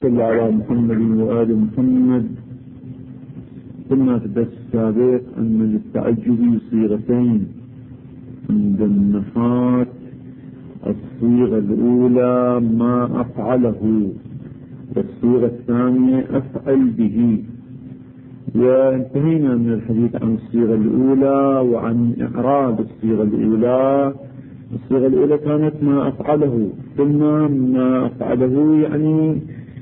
صلى على محمد وآل محمد. قلنا في الدرس السابق أن للتعجب صيغتين عند النحاة. الصيغة الأولى ما أفعله، والصيغة الثانية أفعل به. وانتهينا من الحديث عن الصيغة الأولى وعن إعراب الصيغة الأولى. الصيغة الأولى كانت ما أفعله، ثم ما أفعله يعني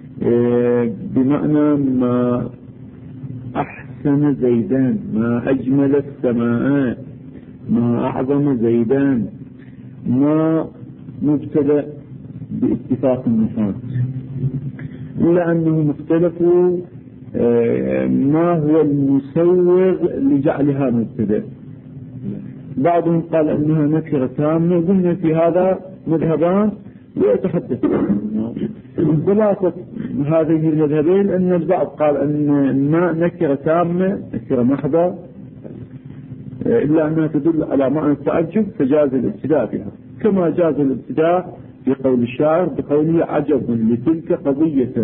بمعنى ما أحسن زيدان، ما أجمل السماء، ما أعظم زيدان. ما مبتدأ باتفاق النحاة، إلا أنهم اختلفوا ما هو المسوغ لجعلها مبتدأ. بعضهم قال أنها نكرة تامة. قلنا في هذا مذهبان ويتحدث خلاصة هذه المذهبين أن البعض قال أن ما نكرة تامة، نكرة محضة، إلا أنها تدل على معنى التعجب فجاز الابتداء بها، كما جاز الابتداء في قول الشاعر بقوله عجب لتلك قضية،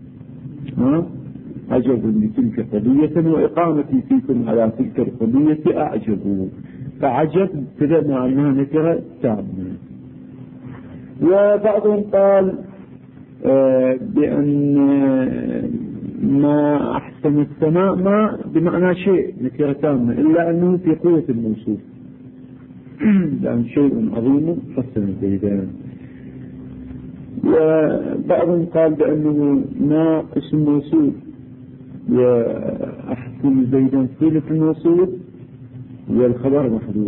عجب لتلك قضية وإقامتي فيكم على تلك القضية أعجب. فعجب ابتدأ مع أنها نكرة تامة. وبعضهم قال بأن ما أحسن السماء ما بمعنى شيء نكرة تامة، إلا أنه في قوة الموصوف، لأن شيء عظيم حسن زيدان. وبعضهم قال بأنه ما اسم موصول وأحسن زيدان صلة الموصول والخبر محذوف.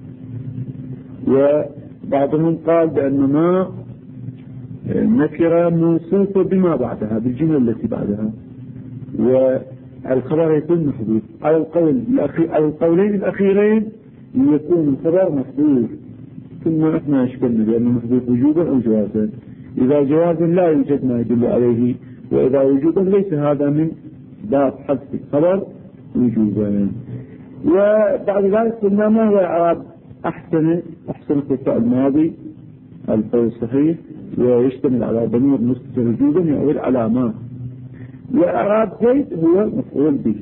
وبعضهم قال بأن ما نكرة موصوفة بما بعدها، بالجملة التي بعدها، والخبر يكون محذوف. على القولين الأخيرين يكون الخبر محذوف، ثم احنا اشكلنا بأنه محذوف وجوبا أو جوازا. إذا جوازا لا يوجد ما يدل عليه، وإذا وجوبا ليس هذا من باب حذف الخبر وجوبا. وبعد ذلك قلنا ما هو إعراب أحسن في الفعل الماضي القول الصحيح، ويشتمل على ضمير مستتر وجوبا يعود على ما. وإعراب زيد هو مفعول به.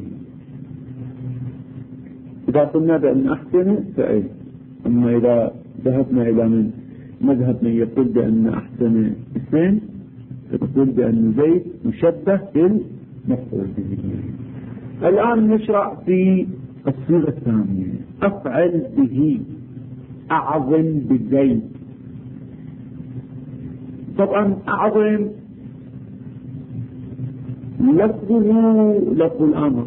إذا قلنا بأن أحسن فعل. أما إذا ذهبنا إلى من مذهب من يقول بأن أحسن اسم، فنقول بأن زيد مشبه بالمفعول به. الآن نشرع في الصيغة الثانية، أفعل به، أعظم بزيد. طبعا أعظم لفظه لفظ الأمر،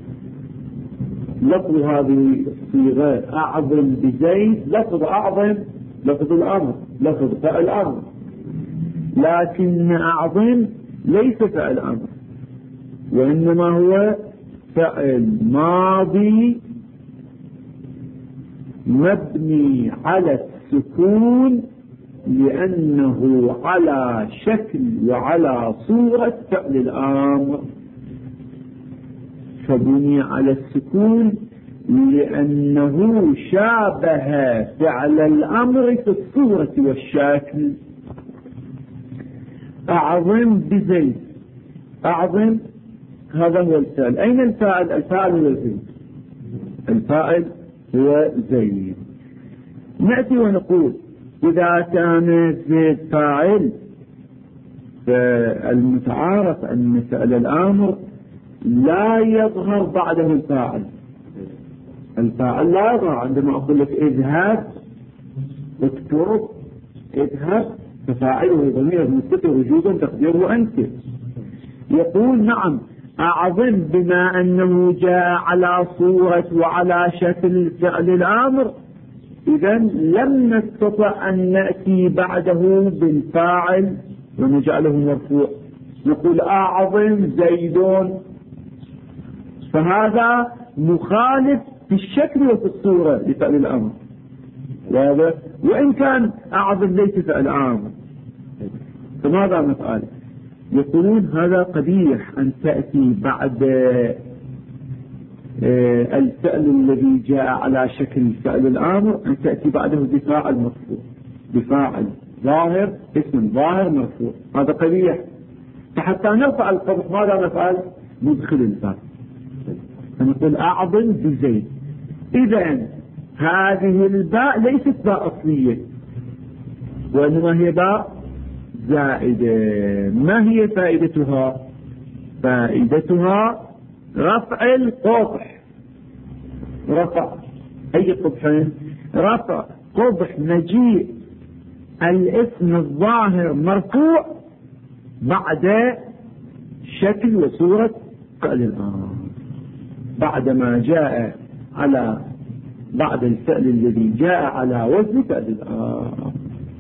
لفظ هذه الصيغة أعظم بزيد، لفظ أعظم لفظ الأمر، لفظ فعل أمر، لكن أعظم ليس فعل أمر، وإنما هو فعل ماضي مبني على السكون، لأنه على شكل وعلى صورة فعل الأمر. فبني على السكون لأنه شابه فعل الأمر في الصورة والشكل. أعظم بزيد، أعظم هذا هو الفعل. أين الفاعل؟ الفاعل هو زيد، الفاعل هو زيد. نأتي ونقول إذا كان زيد فاعل، فالمتعارف أن فعل الأمر لا يظهر بعده الفاعل. الفاعل لا يظهر. عندما أقول لك اذهب، اكتب، اذهب، ففاعله ضمير مستتر وجوبا تقديره أنت. يقول نعم أعظم بما أنه جاء على صورة وعلى شكل فعل الأمر، إذا لم نستطع أن نأتي بعده بالفاعل ونجعله مرفوع. نقول أعظم زيدون، فهذا مخالف في الشكل وفي الصورة لفعل الأمر، وإن كان أعظم ليس فعل أمر. فماذا نفعل؟ يقولون هذا قبيح أن تأتي بعد الفعل الذي جاء على شكل فعل الأمر أن تأتي بعده بفاعل مرفوع، بفاعل ظاهر، اسم ظاهر مرفوع. هذا قبيح. فحتى نرفع القبض ماذا نفعل؟ ندخل الباء، فنقول أعظم بزيد. إذن هذه الباء ليست باء أصلية، وإنما هي باء زائدة. ما هي فائدتها؟ فائدتها رفع القبح. رفع أي قبح؟ رفع قبح مجيء الاسم الظاهر مرفوع بعد شكل وصورة فعل الآن، بعدما جاء على بعد الفعل الذي جاء على وزن فعل الآن.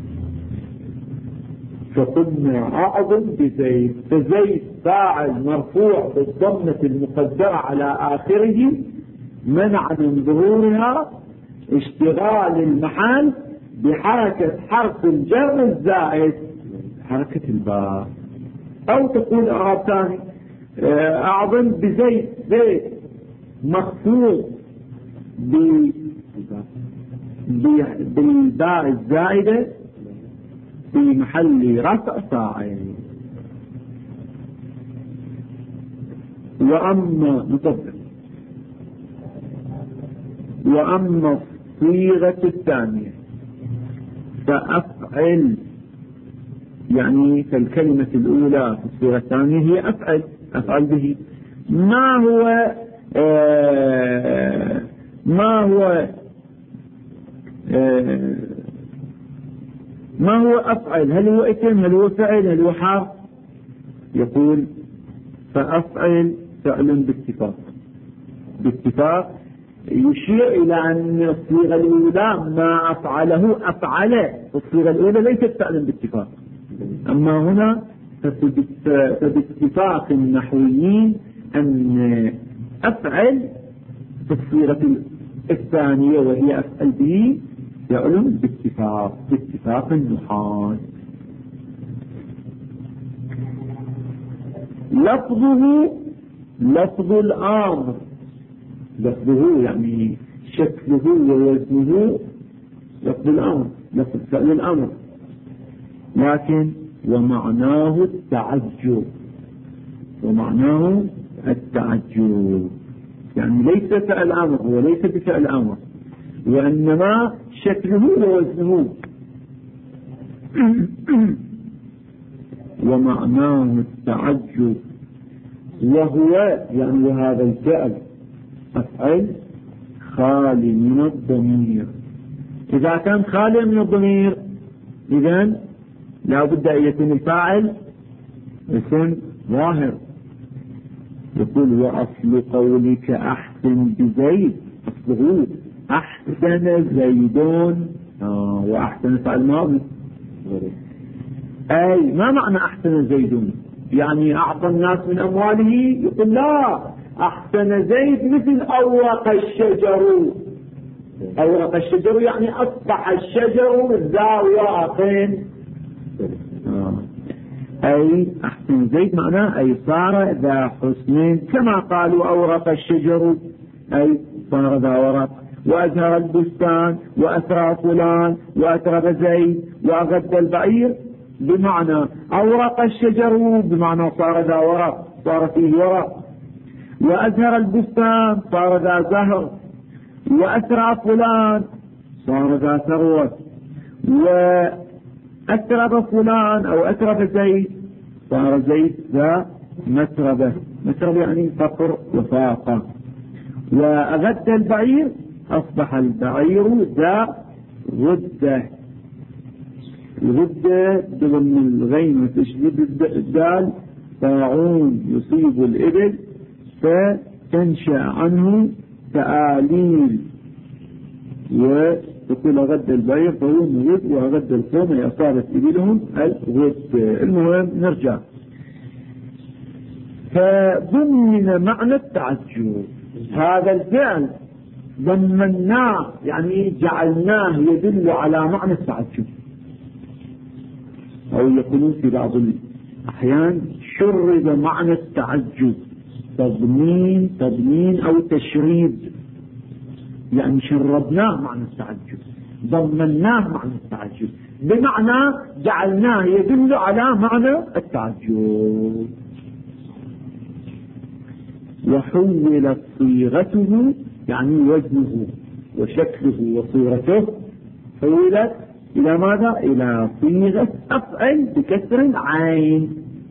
فقلنا أعظم بزيد، فزيد فاعل مرفوع بالضمة المقدرة على آخره منع من ظهورها اشتغال المحل بحركة حرف الجر الزائد حركة الباء. أو تقول إعراب ثاني أعظم بزيد، زيد مخفوض بالباء الزائدة في محل رفع فاعل. وأما الصيغة الثانية فأفعل، يعني كالكلمة الأولى في الصيغة الثانية هي أفعل به. ما هو أفعل؟ هل هو اسم؟ هل هو فعل؟ هل هو حرف؟ يقول فأفعل فعل باتفاق يشير إلى أن الصيغة الأولى ما أفعله أفعل، الصيغة الأولى ليست فعلا باتفاق. أما هنا فباتفاق النحويين أن أفعل في الصيغة الثانية وهي أفعل به فعل باتفاق النحاة. لفظ الأمر، لفظه يعني شكله ووزنه لفظ الأمر، لفظ فعل الأمر، لكن ومعناه التعجب، يعني ليس فعل أمر، هو ليس بفعل أمر، وإنما شكله ووزنه. ومعناه التعجب، وهو يعني هذا الفعل أفعل خالي من الضمير. إذا كان خالي من الضمير إذن لا بد أن يكون الفاعل اسم ظاهر. يقول وأصل قولك أحسن بزيد، أصله أحسن زيدون، وأحسن فعل ماضي. أي ما معنى أحسن زيدون؟ يعني أعطى الناس من أمواله؟ يقول لا، أحسن زيد مثل أورق الشجر. أورق الشجر يعني أصبح الشجر ذا ورقين. أي أحسن زيد معناه أي صار ذا حسن، كما قالوا أورق الشجر أي صار ذا ورق. وأزهر البستان وأسرى فلان وأترب زيد وأغد البعير، بمعنى أورق الشجر بمعنى صار ذا ورق، صار فيه ورق. وأزهر البستان صار ذا زهر. وأسرى فلان صار ذا ثروة. وأترب فلان أو أترب زيد صار زيد ذا متربة، متربة يعني فقر وفاقة. وأغد البعير أصبح البعير ذا غدة، الغدة بضم الغين وتشديد الدال طاعون يصيب الإبل فتنشأ عنه تآليل، وتقول غد البعير فهم غد، وغد القوم أصابت إبلهم الغد. المهم نرجع، فضمن معنى التعجب هذا الفعل ضمناه، يعني جعلناه يدل على معنى التعجب، أو يقولون في بعض الأحيان شرد معنى التعجب، تضمين أو تشريد، يعني شربناه معنى التعجب، ضمناه معنى التعجب، بمعنى جعلناه يدل على معنى التعجب. وحولت صيغته يعني وزنه وشكله وصورته حولت إلى ماذا؟ إلى صيغة أفعل بكسر عين،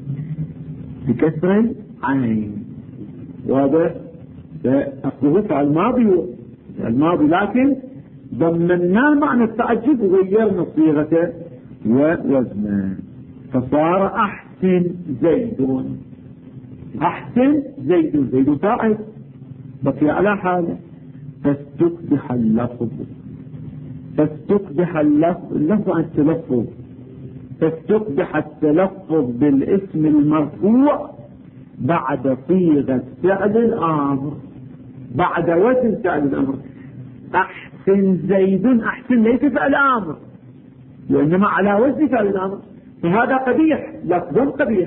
بكسر عين. واضح؟ أصله فعل الماضي لكن ضمناه معنى التعجب وغيرنا صيغته ووزنه، فصار أحسن زيد. أحسن زيد، زيد فاعل بقي على حاله. فاستقبح اللفظ، فاستقبح اللفظ عن التلفظ، فاستقبح التلفظ بالاسم المرفوع بعد صيغة فعل الأمر، بعد وزن فعل الأمر. أحسن زيد، أحسن ليس فعل أمر وإنما على وزن فعل الأمر، فهذا قبيح، لفظ قبيح.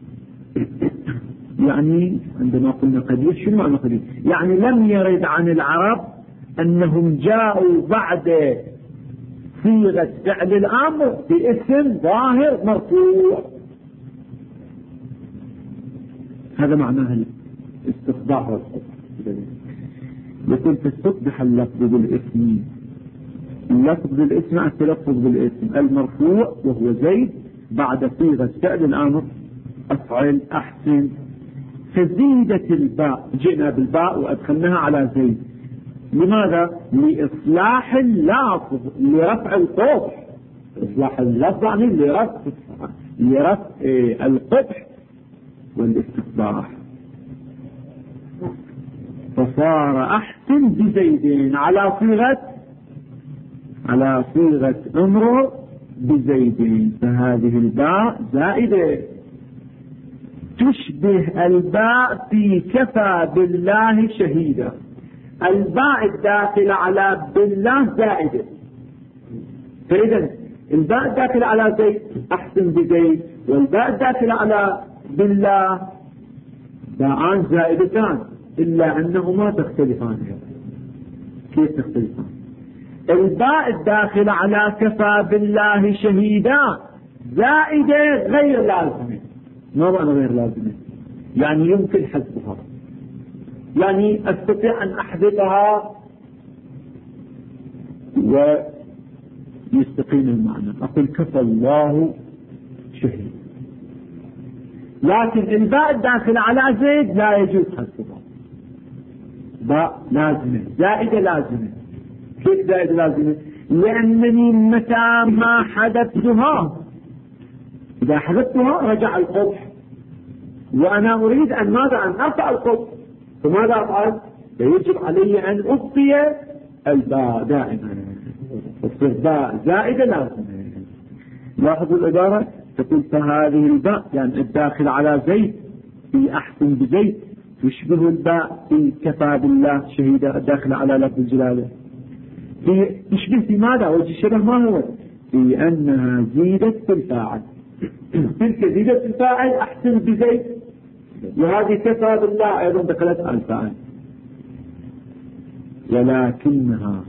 يعني عندما قلنا قبيح شو معنى قبيح؟ يعني لم يرد عن العرب أنهم جاءوا بعد صيغة فعل الأمر باسم ظاهر مرفوع. هذا معناه الاستقباح والصدق. يقول تستقبح اللفظ بالاسم، اللفظ بالاسم التلفظ بالاسم المرفوع وهو زيد بعد صيغة فعل الأمر أفعل أحسن. فزيدت الباء، جئنا بالباء وأدخلناها على زيد. لماذا؟ لإصلاح اللفظ، لرفع القبح. إصلاح اللفظ يعني لرفع القبح والاستقباح. فصار أحسن بزيدين على صيغة أمر بزيدين. فهذه الباء زائدة تشبه الباء في كفى بالله شهيدا. الباء الداخل على بالله زائدة، فإذا الباء الداخل على زيد أحسن بزيد، والباء الداخل على بالله باءان زائدتان، إلا أنهما تختلفان. كيف تختلفان؟ الباء الداخل على كفى بالله شهيدا زائدة غير لازمة. ما معنى غير لازمة؟ يعني يمكن حذفها، يعني أستطيع أن أحذفها ويستقيم المعنى. أقول كفى الله شهيد، لكن الباء الداخل على زيد لا يجوز حذفها، باء لازمة زائدة لازمة. كيف زائدة لازمة؟ لأنني متى ما حذفتها، إذا حذفتها رجع القبح، وأنا أريد أن ماذا؟ أن أرفع القبح، فماذا أفعل؟ فيجب علي أن أبقي الباء دائما، تصير باء زائدة لازمة. لاحظوا العبارة، تقول فهذه الباء يعني الداخل على زيد في أحسن بزيد تشبه الباء في كفى بالله شهيدا الداخل على لفظ الجلالة. تشبه في ماذا؟ وجه الشبه ما هو؟ في أنها زيدت في الفاعل. تلك زيدت في الفاعل أحسن بزيد، وهذه كفى بالله أيضا دخلت على الفاعل. ولكنها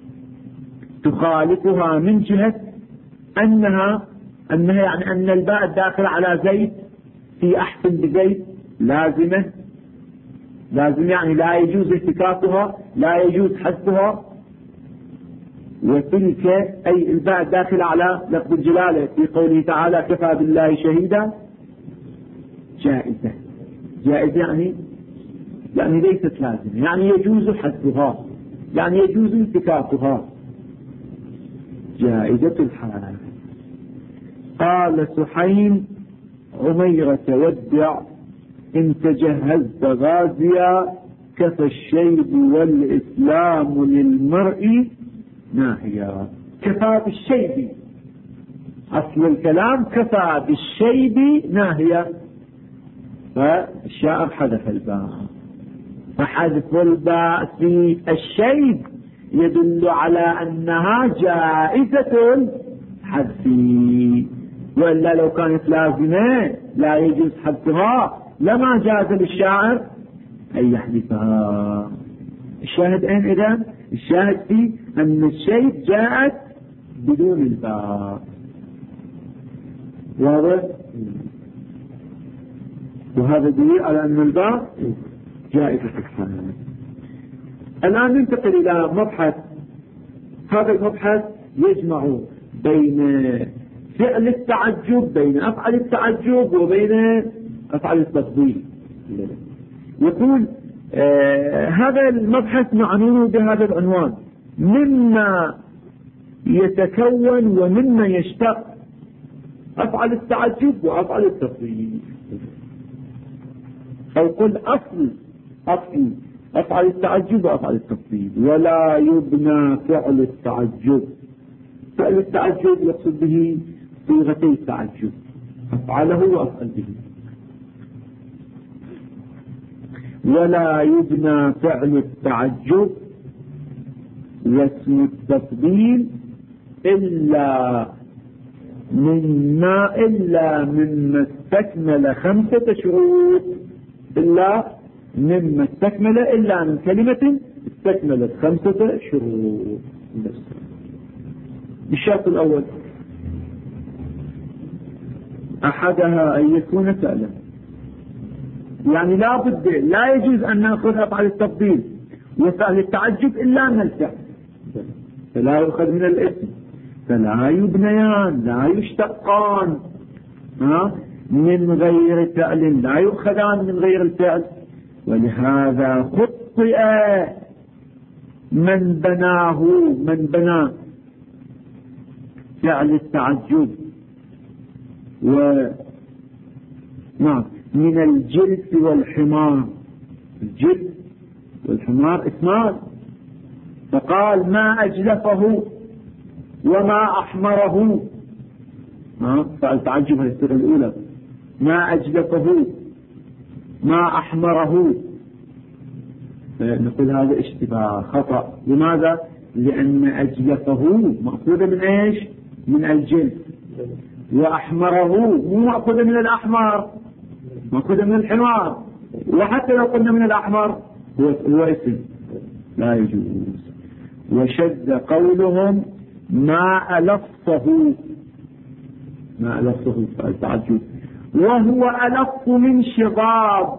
تخالفها من جهة أنها يعني أن الباء الداخل على زيد في أحسن بزيد لازمة يعني لا يجوز احتكاكها، لا يجوز حذفها. وتلك أي الباء الداخل على لفظ الجلالة في قوله تعالى كفى بالله شهيدا جائزة يعني ليست لازمة، يعني يجوز حذفها، يعني يجوز انتكاكها جائزة الحال. قال سحيم عميرة ودع إن تجهزت غازيا كفى الشيب والإسلام للمرء ناهيا. كفى بالشيب، أصل الكلام كفى بالشيب ناهيا، فالشاعر حذف الباء، فحذف الباء في الشيب يدل على أنها جائزة الحذف، وإلا لو كانت لازمة لا يجوز حذفها لما جاز للشاعر أن يحذفها. الشاهد أين إذن؟ الشاهد في أن الشيء جاءت بدون الباء، واضح؟ وهذا دليل على أن الباء جائزة الحال. الآن ننتقل إلى مبحث. هذا المبحث يجمع بين فعل التعجب، بين أفعل التعجب وبين أفعل التفضيل. يقول هذا المبحث معنون بهذا العنوان: مما يتكون ومما يشتق أفعل التعجب وأفعل التفضيل. أو قل أصل أفعل التعجب وأفعل التفضيل. ولا يبنى فعل التعجب. فعل التعجب يقصد به صيغتي التعجب، أفعله وأفعل به. ولا يبنى فعل التعجب واسم التفضيل إلا مما استكمل 5 شروط. إلا من كلمة استكملت 5 شروط. الشرط الأول أحدها أن يكون فعلا، يعني لا يجوز أن نأخذ أفعال التفضيل وفعل التعجب إلا من الفعل، فلا يؤخذ من الاسم، فلا يبنيان، لا يشتقان من غير فعل، لا يؤخذان من غير الفعل. ولهذا خطئ من بنى فعل التعجب من الجلد والحمار. الجلد والحمار اسمان، فقال ما أجلفه وما أحمره. فعل تعجب هذه الصيغة الأولى: ما أجلفه ما أحمره. نقول هذا اشتباه خطأ. لماذا؟ لأن أجلفه مأخوذة من إيش؟ من الجلد، وأحمره مو مأخوذة من الأحمر، مأخوذة من الحمار. وحتى لو قلنا من الأحمر هو اسم، لا يجوز. وشد قولهم ما ألفه التعجب، وهو ألف من شضاب.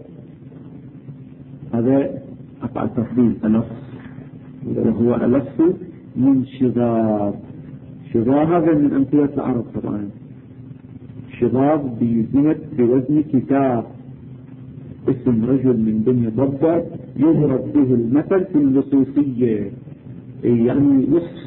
هذا أفعل تفضيل ألف، وهو ألف من شضاب. شضاب هذا من أمثلة العرب طبعا. شضاب بوزن كتاب، اسم رجل من بني ضبة يضرب به المثل في اللصوصية، يعني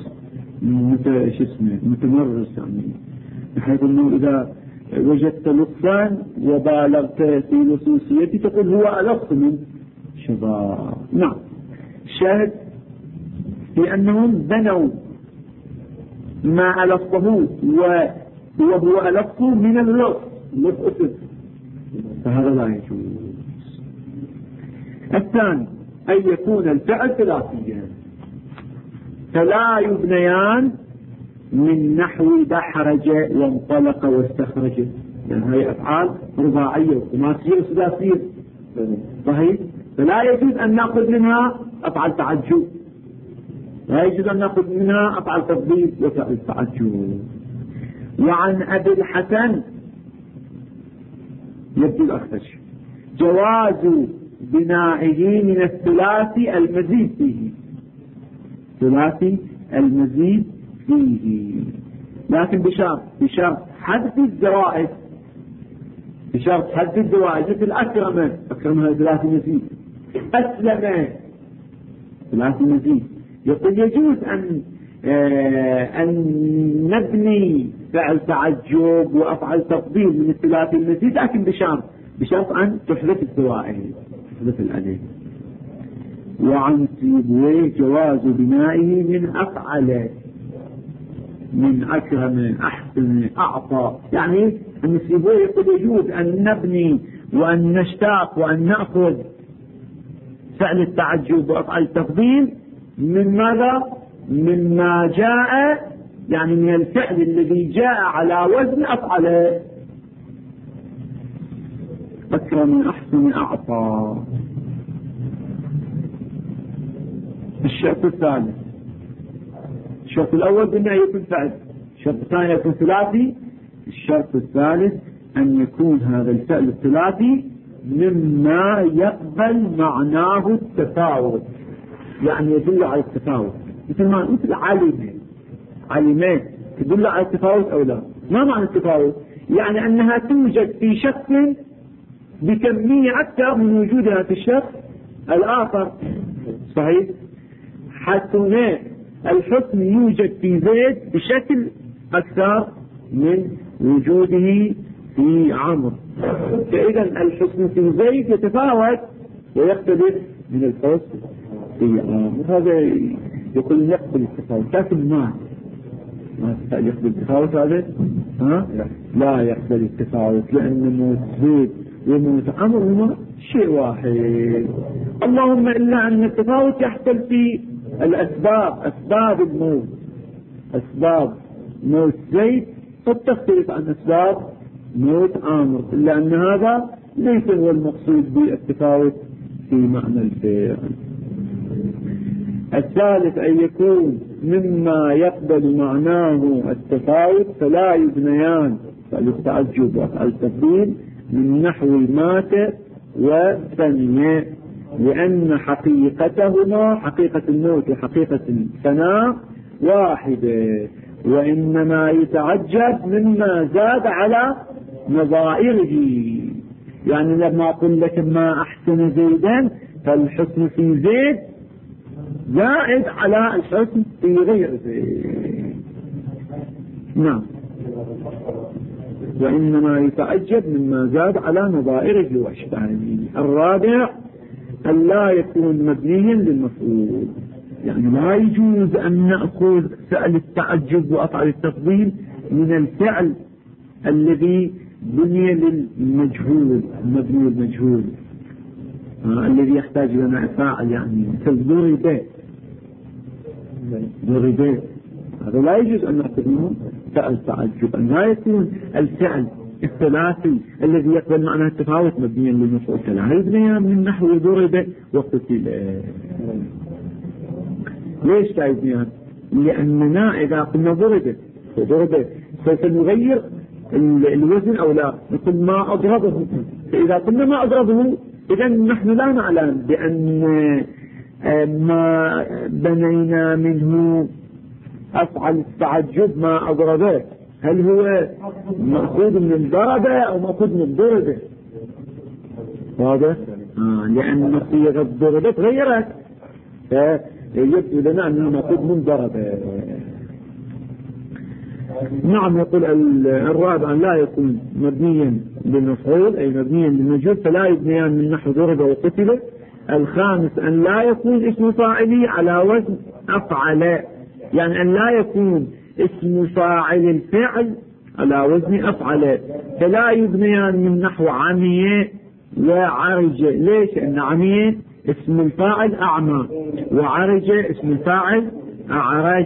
متمرس، يعني بحيث أنه إذا وجدت لصا وبالغت في لصوصيتي تقول هو ألف من شضاب. نعم، شاهد في أنهم بنوا ما ألفه وهو ألف من اللص أسد، فهذا لا يجوز. الثاني أن يكون الفعل ثلاثيا، فلا يبنيان من نحو دحرج وانطلق واستخرج، لأن هذه أفعال رباعية وخماسية وثلاثية، صحيح؟ فلا يجوز أن نأخذ منها أفعال تعجب، لا يجوز أن نأخذ منها أفعال تفضيل وفعل تعجب. وعن أبي الحسن يبدو الأخفش جواز بنائه من الثلاثي المزيد فيه، ثلاثي المزيد فيه، لكن بشرط حذف الزوائد، بشرط حذف الزوائد، مثل أكرم ثلاثي مزيد، أسلم ثلاثي مزيد. يقول يجوز أن نبني فعل تعجب وأفعل تفضيل من الثلاثي المزيد، لكن بشرط أن تحذف الزوائد، تحذف الألف. وعن سيبويه جواز بنائه من أفعل، من أكرم، أحسن، أعطى، يعني أن سيبويه يقول يجوز أن نبني وأن نشتاق وأن نأخذ فعل التعجب وأفعل التفضيل من ماذا؟ مما جاء، يعني من الفعل الذي جاء على وزن أفعله. أكرم، أحسن، أعطى. الشرط الثالث، الشرط الأول بأنه يكون فعل، الشرط الثاني يكون ثلاثي، الشرط الثالث أن يكون هذا الفعل الثلاثي مما يقبل معناه التفاوت، يعني يدل على التفاوت، مثل علمين تدل على التفاوت أو لا. ما معنى التفاوت؟ يعني أنها توجد في شخص بكمية أكثر من وجودها في الشخص الآخر. صحيح؟ حسن الحسن يوجد في زيد بشكل أكثر من وجوده في عمرو، فإذا الحسن في زيد يتفاوت ويختلف من الحسن في عمرو. هذا يقول يقبل التفاوت، لكن ما يقبل التفاوت هذا لا يقبل التفاوت، لأن موت زيد وموت عمرو هما شيء واحد. اللهم إلا أن التفاوت يحصل في الأسباب، أسباب الموت، أسباب موت زيد قد تختلف عن أسباب موت عمرو، إلا أن هذا ليس هو المقصود بالتفاوت في معنى الفعل. الثالث أن يكون مما يقبل معناه التفاوت فلا يبنيان فالتعجب والتفضيل من نحو مات وثنية، لأن حقيقتهما حقيقة الموت وحقيقة الفناء واحدة، وإنما يتعجب مما زاد على نظائره. يعني لما أقول لك ما أحسن زيدا فالحسن في زيد زائد على الحسن في غير زيد. نعم، وإنما يتعجب مما زاد على نظائره وأشباهه. الرابع أن لا يكون مبنيا للمفعول، يعني لا يجوز أن نأخذ فعل التعجب وأفعل التفضيل من الفعل الذي بني للمجهول، المبني المجهول الذي يحتاج لنا فاعل، يعني مثل ضرب، هذا لا يجوز أن نأخذ منه فعل تعجب. أن لا يكون الفعل الثلاثي الذي يقبل معناه التفاوت مبنيا للمفعول، فلا يبني من نحو ضرب وقتل. ليش لا يبنيان؟ لأننا إذا قلنا ضرب سوف نغير الوزن أو لا، نقول ما أضربه، فإذا قلنا ما أضربه إذا نحن لا نعلم بأن ما بنينا منه أفعل التعجب ما أضربه هل هو مأخوذ من الضربة أو مأخوذ من الضربة. واضح؟ لأن صيغة الضربة تغيرت، فيبدو لنا أنه مأخوذ من ضربة. نعم. يقول الرابع لا يكون مبنيا للمفعول أي مبنيا للمجهول، فلا يبنيان من نحو ضرب وقتل. الخامس أن لا يكون اسم فاعله على وزن أفعل، يعني أن لا يكون اسم فاعل الفعل على وزن أفعل، فلا يبنيان من نحو عمية وعرجة. ليش؟ أن عمية اسم الفاعل أعمى، وعرجة اسم الفاعل أعرج،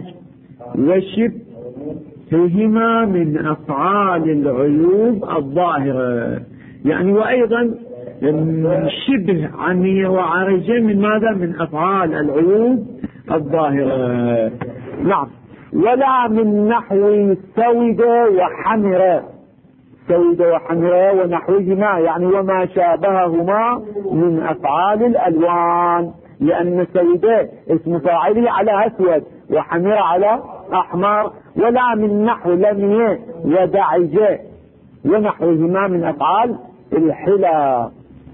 وشبههما من أفعال العيوب الظاهرة. يعني وأيضا شبه عمية وعرجة من ماذا؟ من أفعال العيوب الظاهرة. نعم. ولا من نحو سود وحمر، سود وحمر ونحوهما، يعني وما شابههما من أفعال الألوان، لأن سود اسم فاعله على أسود وحمر على أحمر. ولا من نحو لمية ودعجة ونحوهما من أفعال الحلى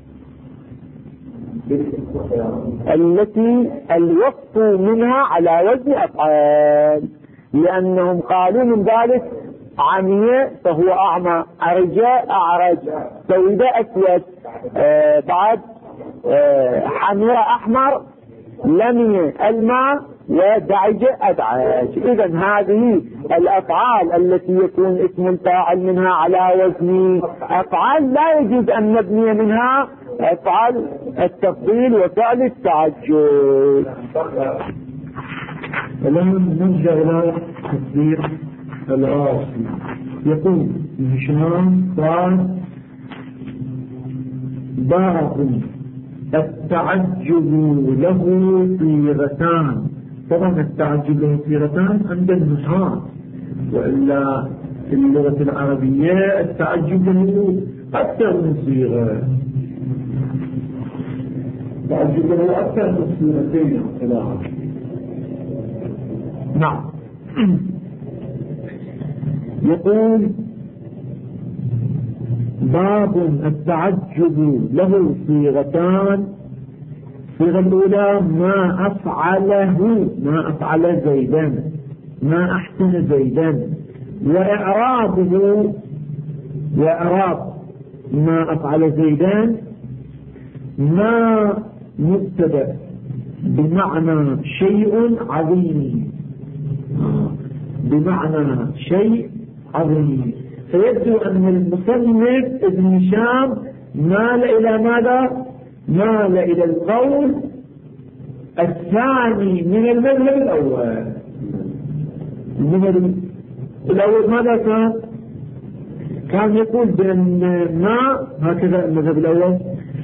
التي الوصف منها على وزن أفعال، لأنهم قالوا من ذلك عمية فهو أعمى، عرجاء أعرج، سود أسود، بعد حمر أحمر، لمية الماء، ودعج أدعج. إذن هذه الأفعال التي يكون اسم الفاعل منها على وزن أفعال لا يجوز أن نبني منها أفعال التفضيل وفعل التعجب. ولم نرجع إلى تفسير العاصي. يقول هشام قال باب التعجب له صيغتان. طبعا التعجب له صيغتان عند النحاة، وإلا في اللغة العربية التعجب له أكثر من صيغة، التعجب له أكثر من صيغتين ثلاثة. نعم. يقول باب التعجب له صيغتان. الصيغة الأولى ما أفعله، ما أفعل زيدا، ما أحسن زيدا. وإعرابه، وإعراب ما أفعل زيدا ما مبتدأ بمعنى شيء عظيم، بمعنى شيء عظيم. فيبدو أن المصنف ابن هشام مال إلى ماذا؟ مال إلى القول الثاني من المذهب الأول. المذهب الأول ماذا كان؟ كان يقول بأن ما، هكذا المذهب الأول،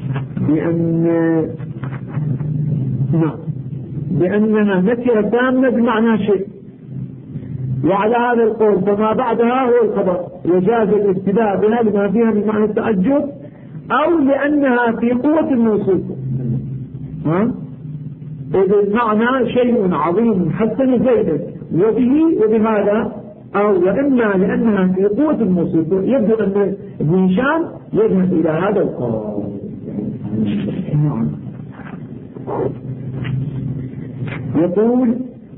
بأنها نكرة تامة بمعنى شيء، وعلى هذا القول فما بعدها هو الخبر، وجاز الابتداء بها لما فيها من معنى التعجب، أو لأنها في قوة الموصوف. إذا المعنى شيء عظيم حسن زيدا وبه وبهذا، أو وإما لأنها في قوة الموصوف. يبدو أن ابن هشام يذهب إلى هذا القول. يقول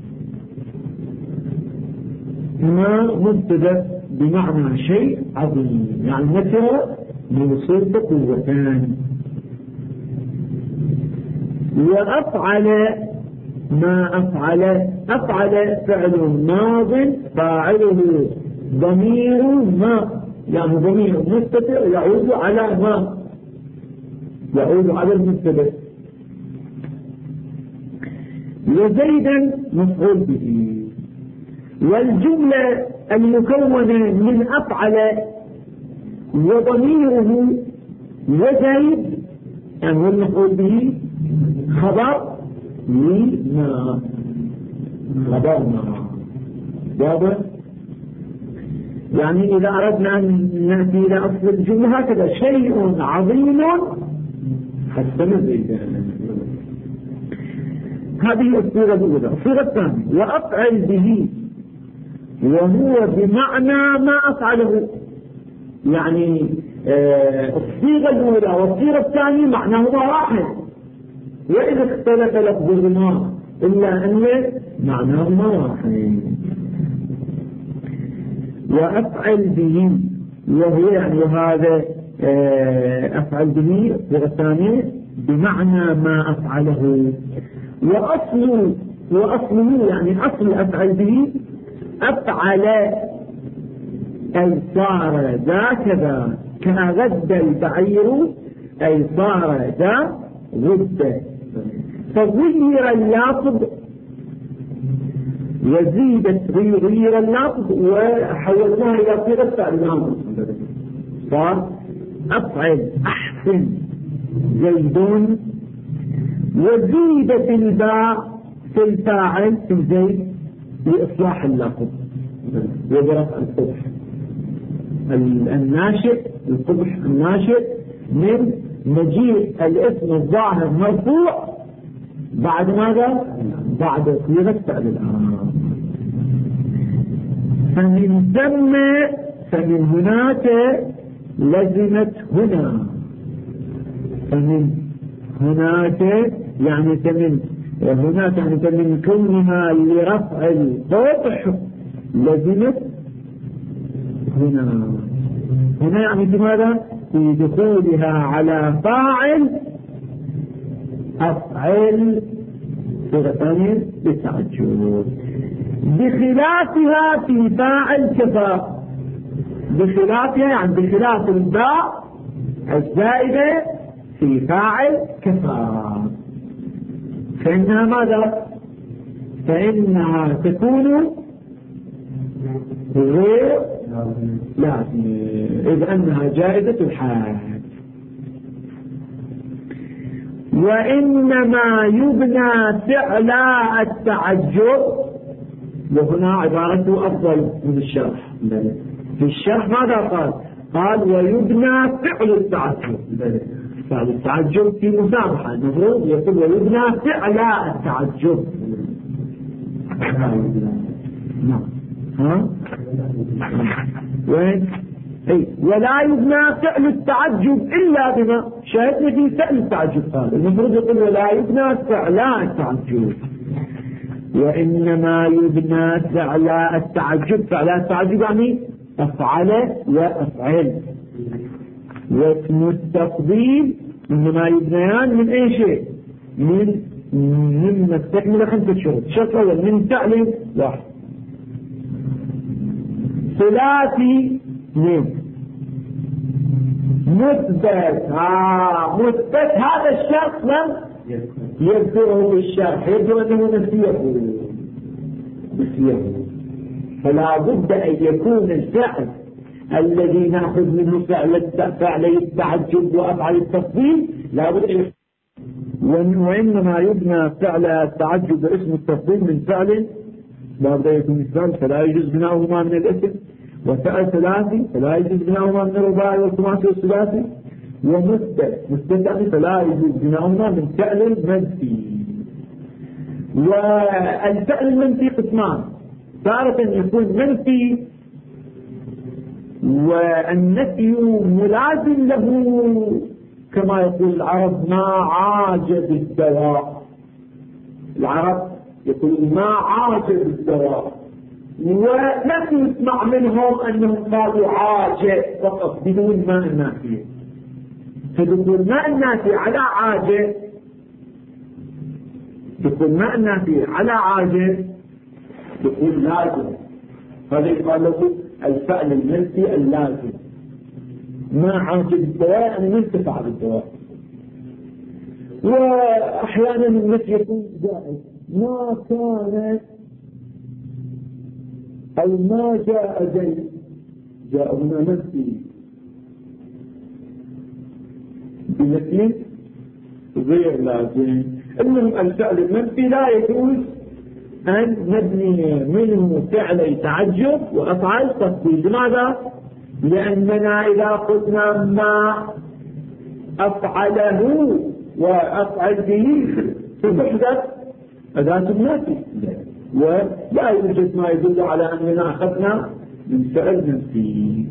ما مبتدأ بمعنى شيء عظيم، يعني نكرة موصوف بقوتان. وأفعل ما أفعل، أفعل فعل ماض فاعله ضمير ما، يعني ضمير مستتر يعود على ما، يعود على المبتدأ. وزيدا مفعول به. والجملة المكونة من أفعل وضميره وزيد، يعني هو المفعول به، خبر لما، خبرنا واضح. يعني إذا أردنا أن نأتي إلى أصل الجملة هكذا: شيء عظيم حسن زيدا. هذه الصيغة الأولى. الصيغة الثانية وأفعل به، وهو بمعنى ما أفعله. يعني الصيغة الأولى والصيغة الثانية معناهما واحد، وإذا اختلف لفظهما إلا أن معناهما واحد. وأفعل به، وهو يعني هذا أفعل به الصيغة الثانية بمعنى ما أفعله. وأصله يعني أصل أفعل به أفعل أي صار ذا كذا، كغد البعير أي صار ذا غد. فغير اللفظ وزيدت غير اللفظ وحولناها إلى صيغة فعل، صار أفعل أحسن زيدون. وزيدت الباء في الفاعل في زيد لإصلاح اللفظ وبرفع القبح الناشئ، القبح الناشئ من مجيء الاسم الظاهر مرفوع بعد ماذا؟ بعد صيغة فعل الآن. فمن ثم، فمن هناك لزمت هنا. فمن هناك يعني من هناك يعني من كونها لرفع القبح لزمت هنا. هنا يعني بماذا؟ في دخولها على فاعل أفعل صيغة ثانية بالتعجب، بخلافها في فاعل كفى. بخلافها يعني بخلاف الباء الزائدة في فاعل كفى، فإنها ماذا؟ فإنها تكون غير لازم، إذ أنها جائزة الحال. وإنما يبنى فعل التعجب، وهنا عبارته أفضل من الشرح. في الشرح ماذا قال؟ قال ويبنى فعل التعجب. فعل التعجب في مسابحة، المفروض يقول ويبنى فعل التعجب. نعم. ها؟ وين؟ اي ولا يبنى فعل التعجب إلا بما شاهدنا في فعل التعجب. قال المفروض يقول ولا يبنى فعل التعجب، وإنما يبنى فعل التعجب. فعل التعجب يعني أفعل وأفعل. واسم التفضيل إنما يبنيان من أي شيء؟ من تكمل 5 شروط. الشرط الأول من فعل واحد، ثلاثي 2، مثبت. مثبت هذا الشرط لم يذكره في الشرح، يبدو أنه نسيه. فلا بد أن يكون الفعل الذي نأخذ منه فعلي التعجب وأفعل التفضيل لا بد. وإنما يبنى فعل التعجب باسم التفضيل من فعل لا بد يكون الفعل فلا يجوز بناؤهما من الاسم، وفعل ثلاثي فلا يجوز بناؤهما من الرباعي والخماسي والثلاثي، ومثبت فلا يجوز بناؤهما من فعل المنفي. والفعل المنفي قسمان، تارة يكون منفي والنفي ملازم له كما يقول العرب ما عاجب الدواء. العرب يقول ما عاجب الدواء، ولم يسمع منهم أنهم قالوا عاجب فقط بدون ماء النافية. فدخول ماء النافية على عاجب، دخول ماء النافية على عاجب دخول لازم. هذا يقال له الفعل المنفي اللازم. ما عاجب الدواء يعني ما انتفع بالدواء. وأحيانا النفي يكون جائز، ما كان أو ما جاء زيد، جاء هنا نفي بنفي غير لازم. المهم الفعل المنفي لا يجوز أن نبني منه فعل تعجب وأفعل تفضيل. لماذا؟ لأننا إذا قلنا ما أفعله وأفعل به تحدث أداة النفي، ولا يوجد ما يدل على أننا أخذنا من فعل منفي.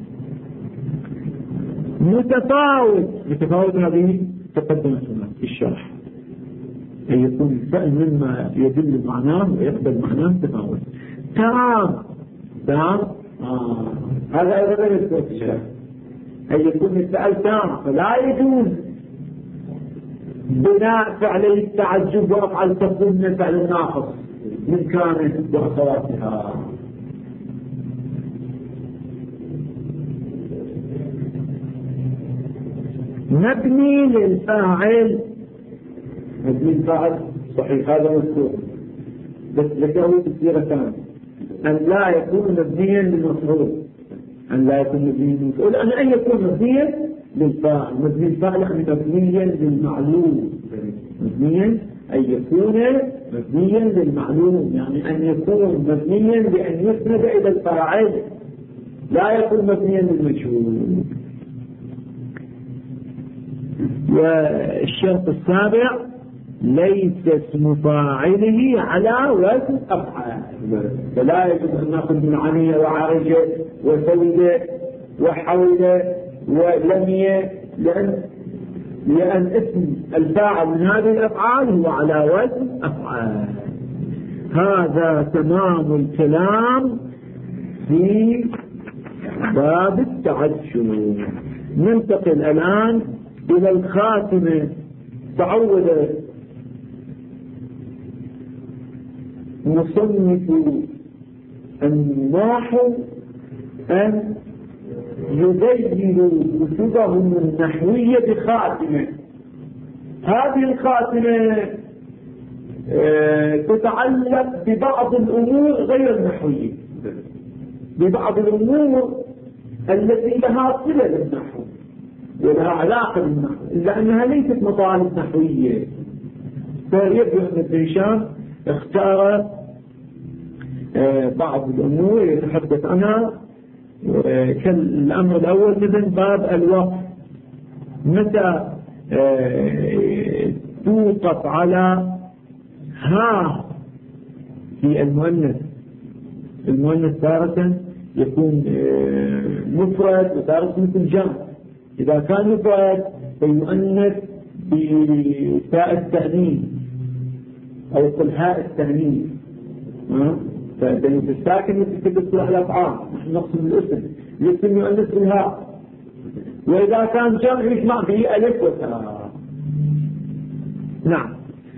متفاوت هذه تقدمت في الشرح، أن يكون الفعل مما يدل معناه ويقبل معناه تفاوت. تام هذا أيضا يذكر في الشرح، أن يكون الفعل تام فلا يجوز بناء فعل التعجب وأفعل تفضيل من الفعل الناقص من كانت وأخواتها. نبني للفاعل، نبني الفاعل صحيح هذا مذكور، بس ذكره كثيرة أن لا يكون مبنيا للمفعول، أن لا يكون مبنيا للمفعول، أن يكون مبنيا للفاعل. مبني الفاعل يعني مبنيا للمعلوم، مبنيا أن يكون مبنيا للمعلوم، يعني أن يكون مبنيا بأن يسند إلى الفاعل، لا يكون مبنيا للمجهول. والشرط السابع ليس اسم فاعله على وزن أفعال، فلا يجب أن نأخذ من عنية وعرجة وسودة وحولة ولمية، لأن اسم الفاعل من هذه الأفعال هو على وزن أفعال. هذا تمام الكلام في باب التعجب. ننتقل الآن إلى الخاتمة. تعود مصنف النحو أن يبين كتبهم النحوية بخاتمة. هذه الخاتمة تتعلق ببعض الأمور غير النحوية، ببعض الأمور التي لها صلة للنحو ولها علاقة بالنحو، إلا أنها ليست مطالب نحوية. فيبدو أن ابن هشام اختار بعض الأمور يتحدث عنها الأمر الأول مثل باب الوقف، متى توقف على ها في المؤنث تارة يكون مفرد وتارة يكون جمع. إذا كان مفرد فيؤنث بتاء التأنيث أو يقول هاء التأنيث، فإذا الساكن يتكتب على الأفعال، نحن نقصد الاسم يؤنث بالهاء. وإذا كان جمع يجمع به ألف وتاء. نعم.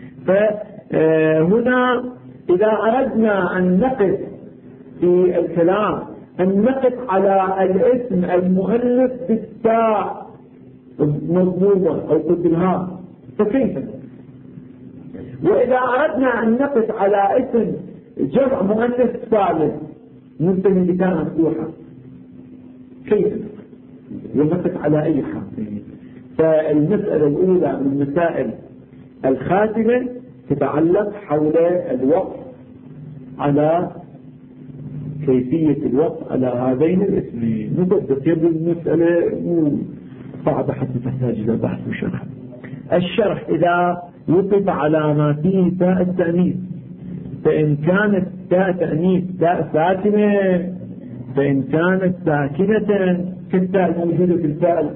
فهنا إذا أردنا أن نقف في الكلام أن نقف على الاسم المؤنث بالتاء مضمومة أو بالهاء فكيف؟ وإذا أردنا أن نقف على اسم جمع مؤنث ثالث منتهي بتاء مفتوحة كيف؟ ونقف على أي حال؟ فالمسألة الأولى من المسائل الخاتمة تتعلق حول الوقف على كيفية الوقف على هذين الاسمين. نبدأ يبدو المسألة صعبة حتى تحتاج إلى بحث وشرح. الشرح إذا وقف على ما فيه تاء التأنيث، فإن كانت تاء تأنيث تاء ساكنة، فإن كانت ساكنة كالتاء الموجودة في الفعل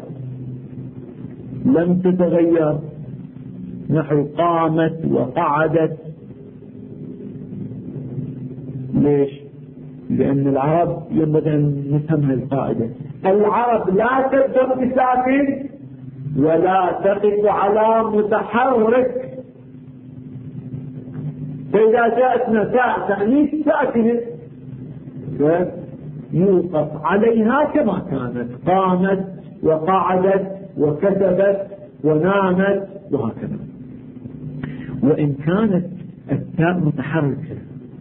لم تتغير، نحو قامت وقعدت. ليش؟ لأن العرب ينبغي أن نفهم القاعدة، العرب لا تبدأ بساكن ولا تقف على متحرك. فإذا جاءتنا تاء تأنيث ساكنة يوقف عليها كما كانت، قامت وقعدت وكتبت ونامت وهكذا. وإن كانت التاء متحركة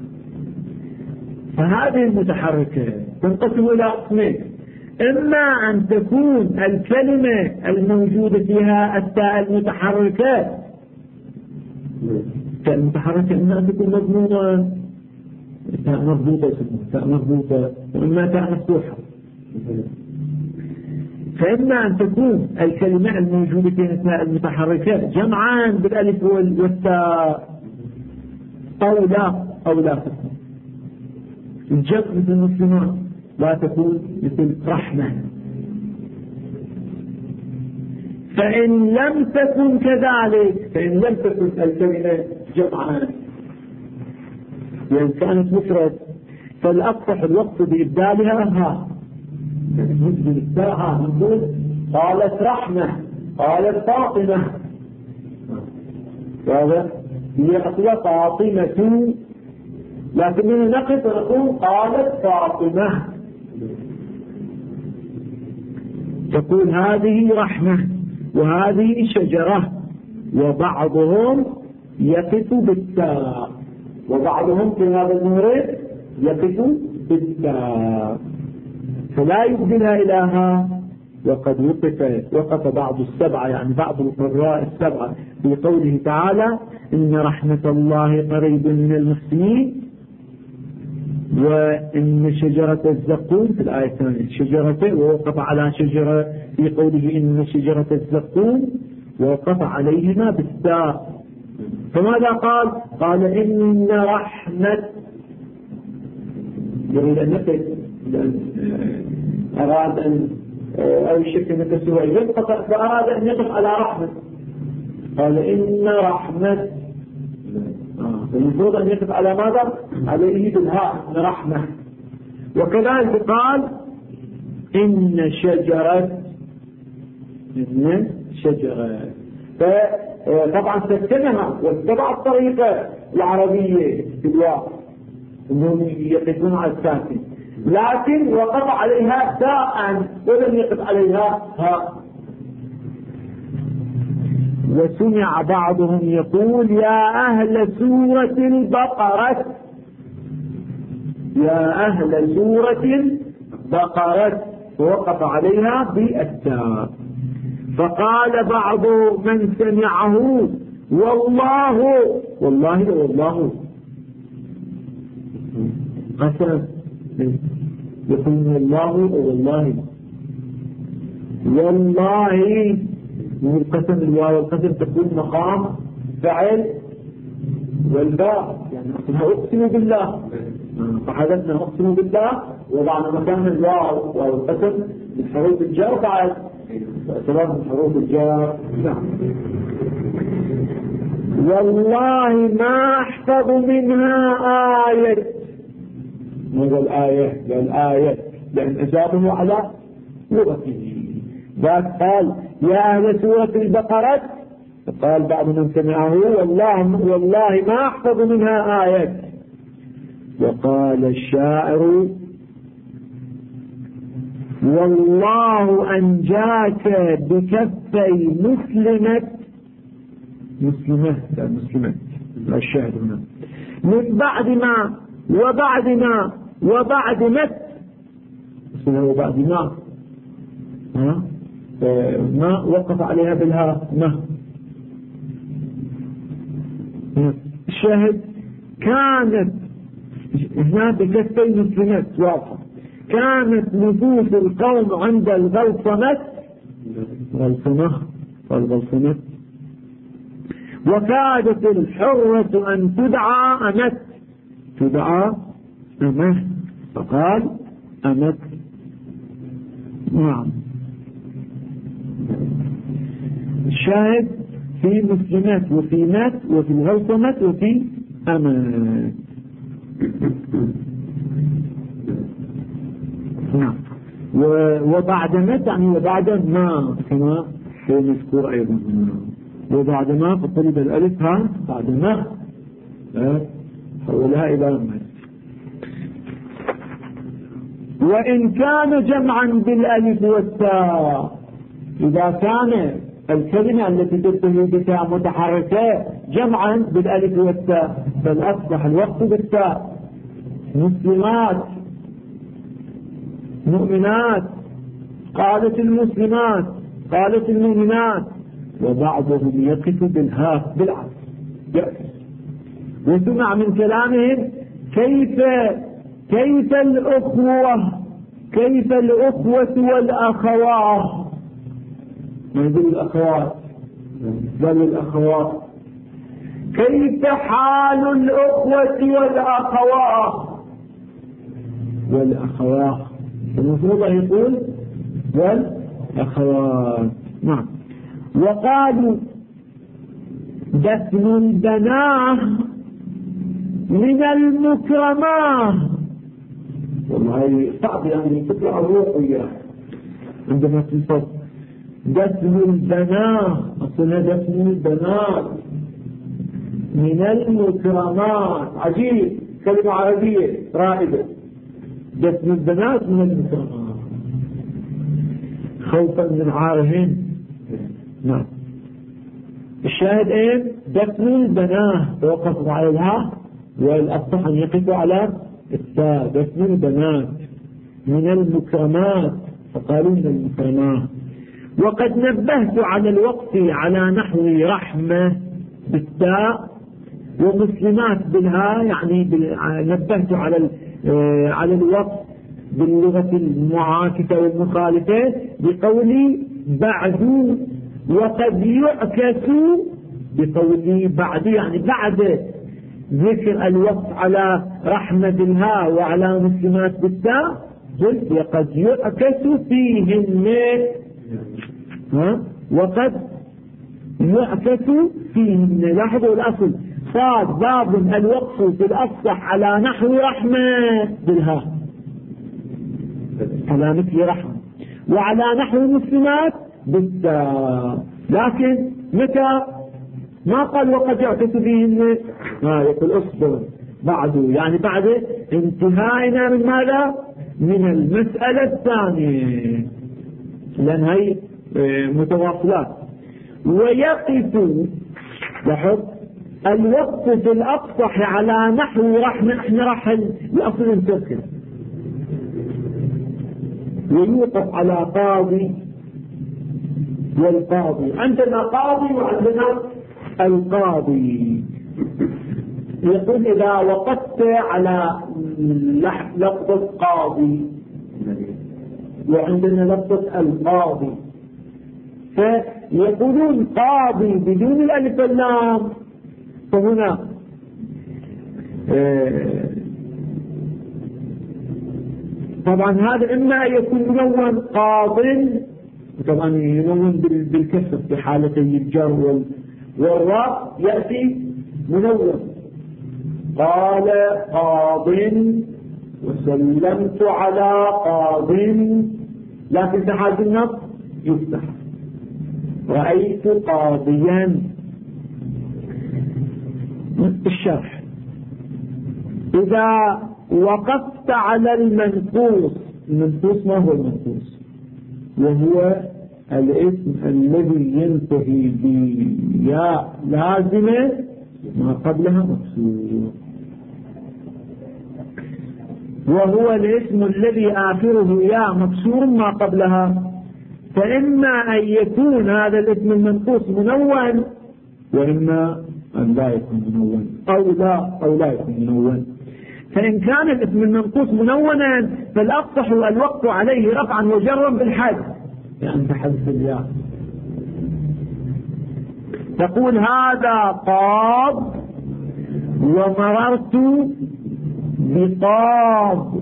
فهذه المتحركة تنقسم إلى قسمين، إما أن تكون الكلمة الموجودة فيها التاء المتحركة التاء المتحركة إما أن تكون مضمونة تاء مربوطة تاء مربوطة، وإما تاء مفتوحة. فإما أن تكون الكلمة الموجودة فيها التاء المتحركة جمعان بالألف والتاء أو لا تكون. الجمع مثل المسلمات لا تكون مثل رحمة. فإن لم تكن كذلك، فإن لم تكن الكلمة جمعان وإن كانت مفرد فالأصح الوقت بإبدالها ها نسبة التاء نقول قالت رحمة، قالت فاطمة، هذا هي أصلا فاطمة، لكننا نقف ونقول قالت فاطمة، تقول هذه رحمة وهذه شجرة. وبعضهم يقف بالتاء، وبعضهم في هذا المورد يقف بالتاء فلا يبدلها إلىها. وقد وقف بعض السبعة، يعني بعض القراء السبعة في قوله تعالى إن رحمة الله قريب من المحسنين، وإن شجرة الزقوم في الآية الثانية شجرة، ووقف على شجرة في قوله إن شجرة الزقوم، ووقف عليهما بالتاء. فماذا قال؟ قال إن رحمة، يريد أن نقف، أراد أن أو الشكل متسوي فأراد أن يقف على رحمة، قال إن رحمة، المفروض أن يقف على ماذا؟ عليه بالهاء رحمة. وكذلك قال إن شجرة، فطبعا سكنها واتبع الطريقة العربية في الواقع أنهم يقفون على الساكن، لكن وقف عليها تاء ولم يقف عليها هاء. وسمع بعضهم يقول يا أهل سورة البقرة، يا أهل سورة البقرة، ووقف عليها بالتاء. فقال بعض من سمعه والله قسم يقول والله والله والله من القسم الواو والقسم تكون مقام فعل والباء يعني أقسم بالله فحدثنا أقسم بالله وضعنا مكان الواو والقسم من حروف الجار بعد اعتبار من حروف الجار. نعم. والله ما أحفظ منها آية. ماذا الآية؟ الآية لأن أجابه على لغته. ذاك قال يا أهل سورة البقرة قال بعض من سمعه والله ما أحفظ منها آية. وقال الشاعر والله أنجاك بكفي مسلمة لا الشاهد هنا من بعد ما وبعد مت وبعد ما وقف عليها بالها ما الشاهد كانت هنا بكفي مسلمات واضحة. كانت نفوس القوم عند الغلصمة وكادت الحرة أن تدعى أمت فقال أمت. نعم. الشاهد في مسلمات وفي مات وفي الغلصمة وفي أمت. نعم. وبعد مت يعني وبعد ما كما هو مذكور أيضا وبعد ما فطلب الألف ها بعد ما حولها إلى مت. وإن كان جمعا بالألف والتاء إذا كان الكلمة التي تنتهي بتاء متحركة جمعا بالألف والتاء بل أصبح الوقت بالتاء. مسلمات مؤمنات قالت المسلمات قالت المؤمنات وبعضهم يقف بالهاء بالعكس وسمع من كلامهم كيف الأخوة والأخوات ما يقول الأخوات بل الأخوات. كيف حال الأخوة والأخوات المفروض أن يقول والأخوات. نعم. وقالوا دفن البناه من المكرمات. والله صعب يعني تطلع الروح وياه عندما تصف دفن البناه أصلها دفن البنات من المكرمات. عجيب كلمة عربية رائدة دفن البنات من المكرمات خوفا من عارهن. نعم. الشاهد ايه دفن البنات توقفوا على الها والأصح أن يقفوا على التاء. دفن البنات من المكرمات فقالوا من المكرمات. وقد نبهت على الوقف على نحو رحمة بالتاء ومسلمات بالها يعني نبهت على الوقف باللغة المعاكسة والمخالفة بقولي بعد. وقد يعكس بقولي بعد يعني بعد ذكر الوقف على رحمة بالها وعلى مسلمات بالتاء وقد يعكس فيهن وقد يعكس فيهن. لاحظوا الأصل صاد باب الوقف في الأفصح على نحو رحمة بالها على مثل رحمة وعلى نحو مسلمات بالتاء. لكن متى ما قال وقد يعكس فيهن يقول اصبر بعده يعني بعد انتهائنا من ماذا من المسألة الثانية لأن هي متواصلات. ويقف لاحظ الوقف في الأفصح على نحو رحمة احنا راح الأصل نسكر ويوقف على قاضي والقاضي. عندنا قاضي وعندنا القاضي. يقول إذا وقفت على لفظ قاضي وعندنا لفظة القاضي، فيقولون قاضي بدون الألف واللام. فهنا طبعا هذا إما أن يكون منون قاض، طبعا ينون بالكسر في حالتي الجر والراء يأتي منون. قال قاض وسلمت على قاض، لكن في حالة النصب يفتح. رأيت قاضيا. الشرح: إذا وقفت على المنقوص، المنقوص ما هو المنقوص؟ وهو الاسم الذي ينتهي بياء لازمة ما قبلها مكسور، وهو الاسم الذي آخره ياء مكسور ما قبلها. فإما أن يكون هذا الاسم المنقوص منون، وإما أن لا يكون منون، أو لا يكون منون. فإن كان الاسم المنقوص منونا فالأفصح الوقف عليه رفعا وجرا بالحذف، يعني بحذف الياء. تقول هذا قاض ومررت بقاض،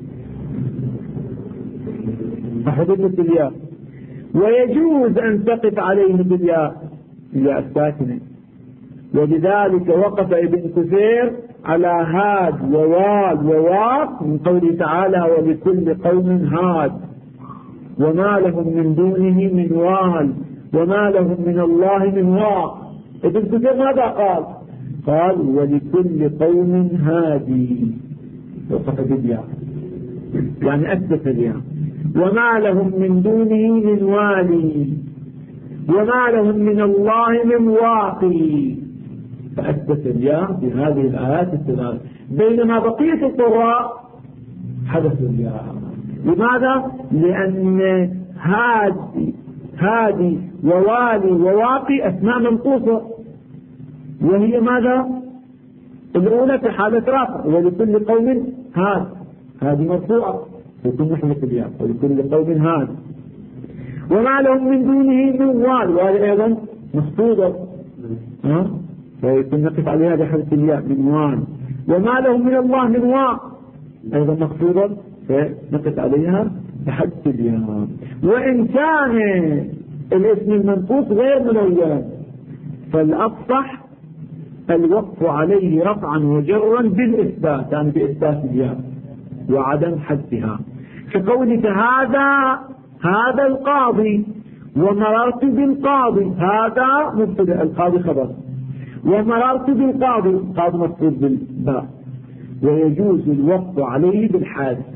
فحذفت الياء. ويجوز أن تقف عليه بالياء الساكنة، ولذلك وقف ابن كثير على هاد ووال وواق من قوله تعالى ولكل قوم هاد وما لهم من دونه من وال وما لهم من الله من واق. ابن كثير ماذا قال ولكل قوم هادي، وقف بالياء يعني أثبت الياء. وما لهم من دونه من والي وما لهم من الله من واقي، فأثبت الياء في هذه الآيات الثلاث. بينما بقية القراء حدثوا الياء. لماذا؟ لأن هادي ووالي وواقي أسماء منقوصة، وهي ماذا؟ الأولى في حالة رفع ولكل قوم هاد، هذه مرفوعة يكون نحلة الياء ولكل قوم هاد. وما لهم من دونه من وال، وهذا أيضا مخفوضة فيكون نقف عليها بحذف الياء من وال. وما لهم من الله من واق أيضا مخفوضة فنقف عليها بحذف الياء. وإن كان الاسم المنقوص غير منون فالأفصح الوقف عليه رفعا وجرا بالإثبات، يعني بإثبات الياء وعدم حذفها. كقولك هذا القاضي ومررت بالقاضي، هذا مبتدأ القاضي خبر، ومررت بالقاضي القاضي مفعول بالباء، ويجوز الوقف عليه بالحذف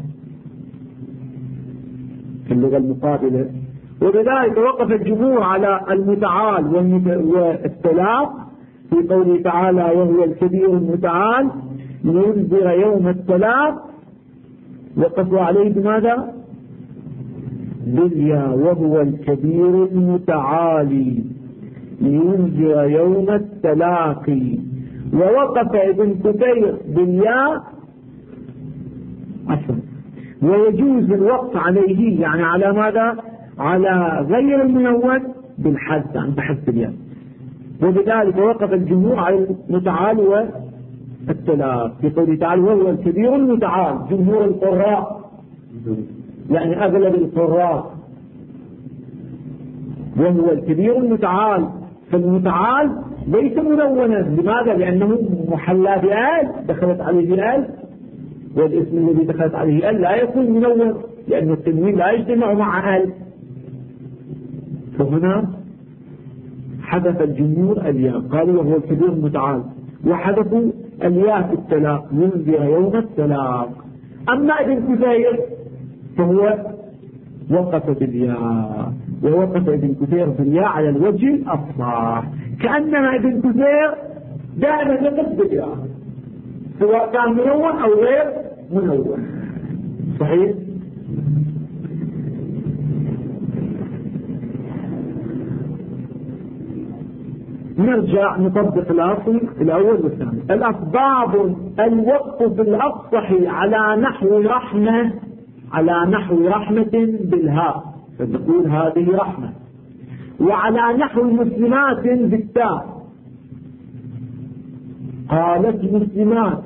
في اللغة المقابلة. وبذلك وقف الجمهور على المتعال والطلاق في قوله تعالى وهو الكبير المتعال لينذر يوم الطلاق، وقفوا عليه بماذا؟ بالياء وهو الكبير المتعالي لينذر يوم التلاقي. ووقف ابن كثير بالياء عشان. ويجوز الوقف عليه يعني على ماذا؟ على غير المنون بالحذف، يعني بحذف الياء. وبذلك وقف الجمهور على المتعال والتلاق في قوله تعالى وهو الكبير المتعال. جمهور القراء يعني أغلب القراء وهو الكبير المتعال، فالمتعال ليس منونا. لماذا؟ لأنه محلى بآل دخلت عليه آل، والاسم الذي دخلت عليه آل لا يكون منون لأن التنوين لا يجتمع مع آل. فهنا حذف الجمهور الياء، قالوا وهو الكبير المتعال، وحذفوا الياء في التلاق ينذر يوم التلاق. أما ابن كثير فهو وقف بالياء، ووقف ابن كثير بالياء على الوجه الأصح، كأنما ابن كثير دائما يقف بالياء سواء كان منون أو غير منون. صحيح؟ نرجع نطبق الأصل الأول والثاني. الأسباب الوقف بالأفصح على نحو رحمة على نحو رحمة بالهاء فتقول هذه رحمة، وعلى نحو مسلمات بالتاء قالت مسلمات،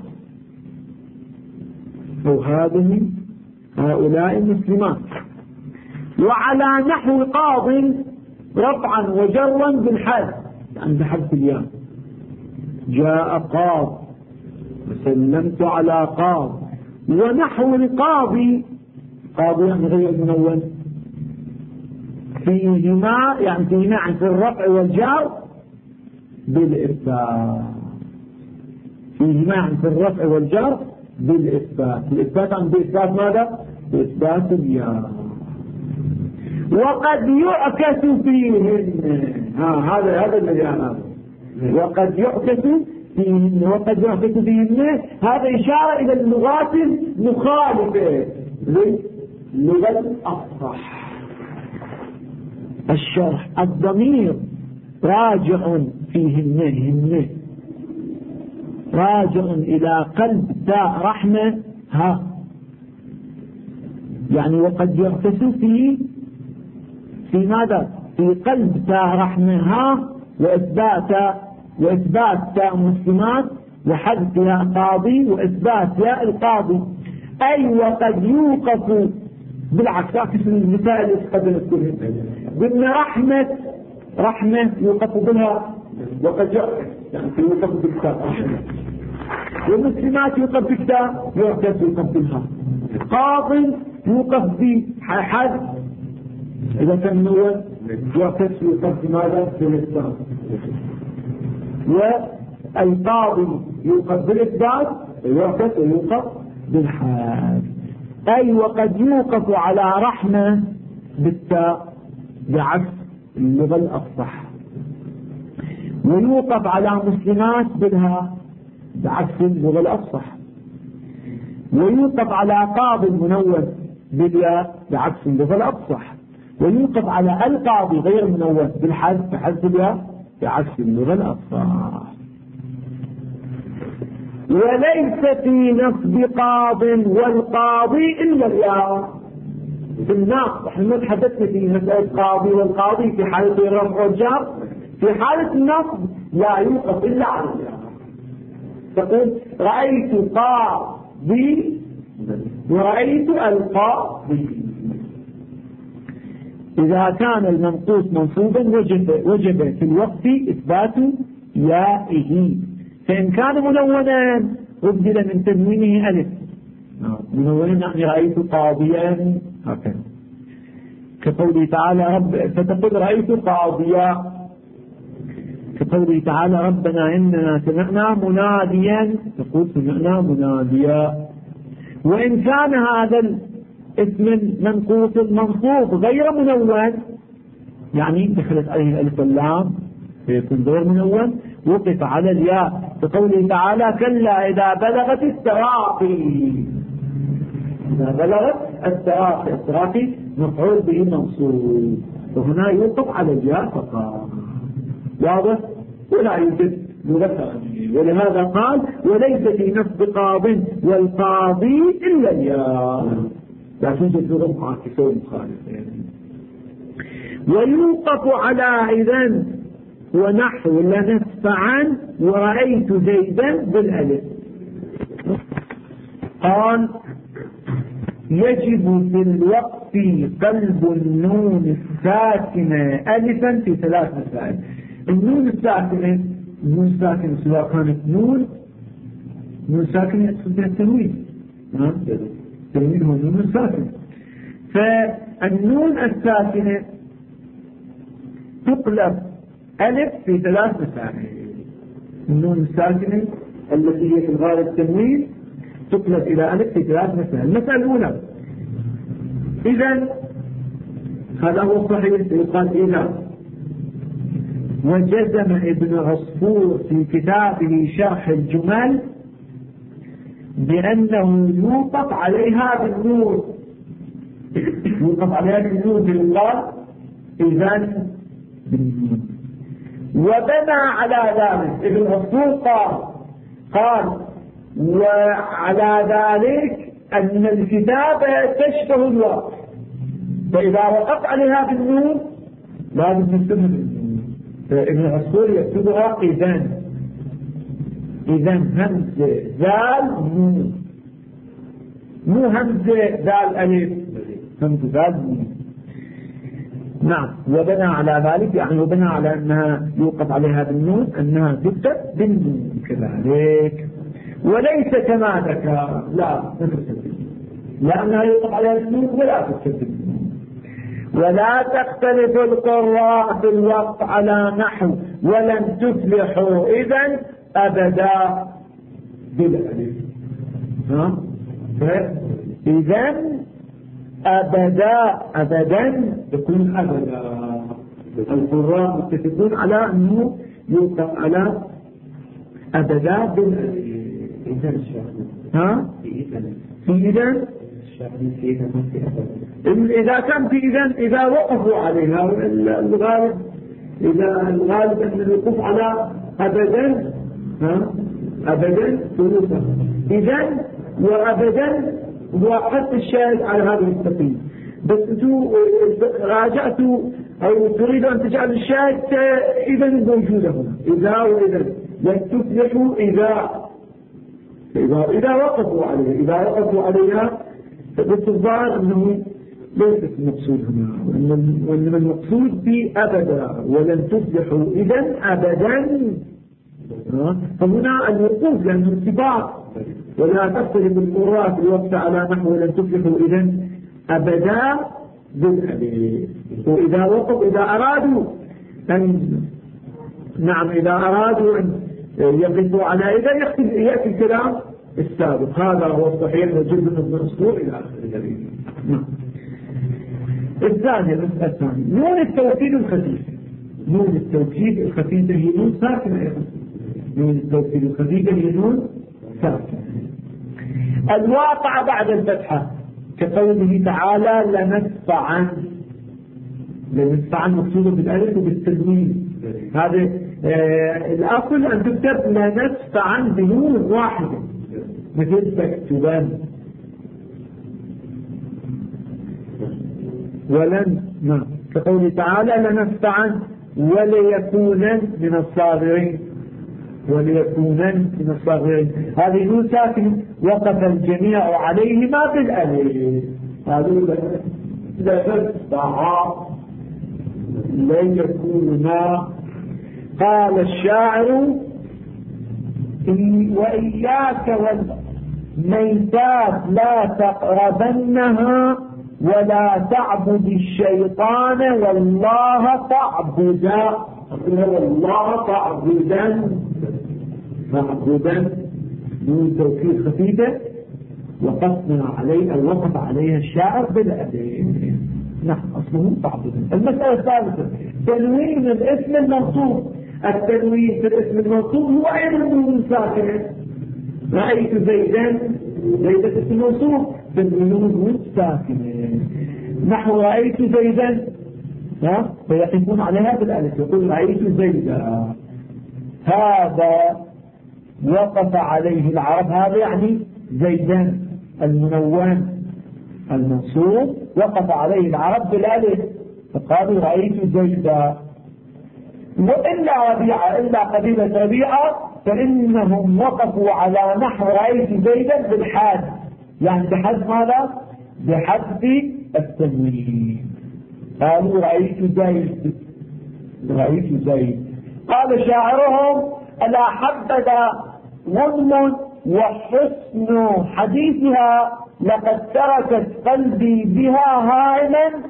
أو هذه هؤلاء مسلمات. وعلى نحو قاض رفعا وجرا بالحذف، يعني بحذف الياء، جاء قاض وسلمت على قاض. ونحو القاضي، قاضي يعني غير منون، فيهما يعني فيهما عن الرفع والجر بالإثبات، فيهما عن الرفع والجر بالإثبات. الإثبات عن بإثبات ماذا؟ بإثبات الياء. وقد يعكس فيهن، هذا الذي أنا وقد يعكس فيهن، وقد يعكس فيهن، هذا إشارة إلى اللغات المخالفة للغة الأفصح. الشرح: الضمير راجع فيهن، راجع إلى قلب تاء رحمة ها، يعني وقد يعكس في ماذا؟ في قلب تاء رحمة ها، وإثبات تاء مسلمات، وحذف ياء قاضي، وإثبات ياء القاضي. أي وقد يوقف بالعكس، أعكس المثال اللي قد نذكره، بأن رحمة يوقف بها، وقد يوقف بالتاء، والمسلمات يوقف بالتاء، يوقف بها. قاض يوقف بحذف إذا كان منون، يوقف بماذا؟ بالإثبات. والقاضي يوقف بالإثبات، يوقف بالحذف. أي وقد يوقف على رحمة بالتاء بعكس اللغة الأفصح، ويوقف على مسلمات بالها بعكس اللغة الأفصح، ويوقف على قاضي المنون بالياء بعكس اللغة الأفصح، ويوقف على القاضي غير منون بالحذف بحذف الياء بعكس اللغة الأفصح. وليس في نصب قاض والقاضي إلا الياء. في النصب احنا تحدثنا في مسألة قاضي والقاضي في حالة الرفع والجر، في حالة النصب لا يوقف إلا على الياء. تقول رأيت قاضي ورأيت القاضي. إذا كان المنقوص منصوبا وجب في الوقت إثبات يائه، فإن كان منونا أبدل من تنوينه ألف، منونا يعني رأيت قاضيا هكذا، كقوله تعالى فتقول رأيت قاضيا، كقوله تعالى ربنا إننا سمعنا مناديا، تقول سمعنا مناديا. وإن كان هذا الاسم المنقوص المنصوب غير منون، يعني دخلت عليه الألف واللام فيكون غير منون، وقف على الياء، كقوله تعالى كلا إذا بلغت التراقي، إذا بلغت التراقي مفعول به منصوب، وهنا يوقف على الياء فقط. واضح؟ ولا يوجد لغة، ولهذا قال وليس في نصب قاض والقاضي إلا الياء، لا توجد لغة معاكسة ومخالفة. ويوقف على إذن ونحو لنسفعا ورأيت زيدا بالألف. قال يجب في الوقف قلب النون الساكنة ألفا في 3 مسائل. النون الساكنة سواء كانت نون ساكنة يقصد بها التنوين، التنوين هو النون الساكنة. فالنون الساكنة تقلب ألف في 3 مسائل. النون الساكنة التي هي في الغالب التنوين تقلب إلى ألف في 3 مسائل. المسألة الأولى إذن هذا هو الصحيح، يقال إذا وجزم ابن عصفور في كتابه شرح الجمل بأنه يوقف عليها بالنون، يوقف عليها بالنون بالقال إذن بالنون. وبنى على ذلك ابن عصفور قال وعلى ذلك أن الكتابة تشبه الوقف، فإذا وقفت عليها بالنون لازم تكتبها بالنون. فابن عصفور يكتبها إذن همزة ذال نون، مو همزة ذال ألف، همزة ذال نون. نعم. وبنى على ذلك يعني وبنى على أنها يوقف عليها بالنون أنها تكتب بالنون كذلك، وليس كما ذكر لا لأنها يوقف عليها بالنون ولا تكتب بالنون. ولا تختلف القراء في الوقت على نحو ولن تفلحوا إذن أبدا بالألف. إذن أبدا يكون أبدا. القراء متفقون على أنه يوقف على أبدا بالألف. في إذن إذا كان في إذن إذا وقفوا عليها الغالب، إذا الغالب أن الوقوف على أبدا أبدا ثلثا إذن وأبدا وحط الشاهد على هذا المستقيم. بس انتوا راجعتوا أو تريدوا أن تجعل الشاهد إذن موجودة هنا، إذا وإذن لن تفلحوا إذا وقفوا عليها بس الظاهر أنه ليست المقصود هنا، وإنما المقصود بأبدا ولن تفلحوا إذن أبدا. فهنا الوقوف لأنه ارتباط. ولا تختلف القراء في الوقت على نحو ولن تفلحوا إذن أبدا بالألف. وإذا وقف إذا أرادوا أن يقفوا على إذن يأتي الكلام السابق. هذا هو الصحيح وجد ابن عصفور إلى آخره. الثانية المسألة الثانية نون التوكيد الخفيفة. نون التوكيد الخفيفة هي نون ساكنة أيضا. نون التوكيد الخفيفة هي نون ساكنة. الواقع بعد الفتحة كقوله تعالى لنسفعا مقصودة بالألف وبالتنوين. هذا الأصل أن تكتب لنسفعا بنون واحدة مثل تكتبان ولن كقوله تعالى لنسفعا وليكونن من الصاغرين. هذه نون ساكن وقف الجميع عليهما بالألف. هذه لنسفعا ليكوننا. قال الشاعر وإياك والميتات لا تقربنها ولا تعبد الشيطان والله تعبدا. والله تعبدا من توكيد خفيفة وقفنا عليه أو وقف عليها الشاعر بالألف. نحن أصله تعبدا. المسألة الثالثة تنوين الاسم المنصوب. التنوين في الاسم المنصوب هو أيضا نون ساكنة. رأيت زيدا اسم منصوب بالنون ساكنة. نحو رأيت زيدا فيقفون عليها بالألف. يقول رأيت زيدا. هذا وقف عليه العرب. هذا يعني زيدا المنون المنصوب وقف عليه العرب بالألف فقالوا رأيت زيدا. وإلا ربيعة إلا قبيلة ربيعة فإنهم وقفوا على نحو رأيت زيدا بالحاد، يعني بحذف ماذا؟ بحذف التنوين. قالوا رأيت زيد. قال شاعرهم ألا حبذا غنم وحسن حديثها لقد تركت قلبي بها هائما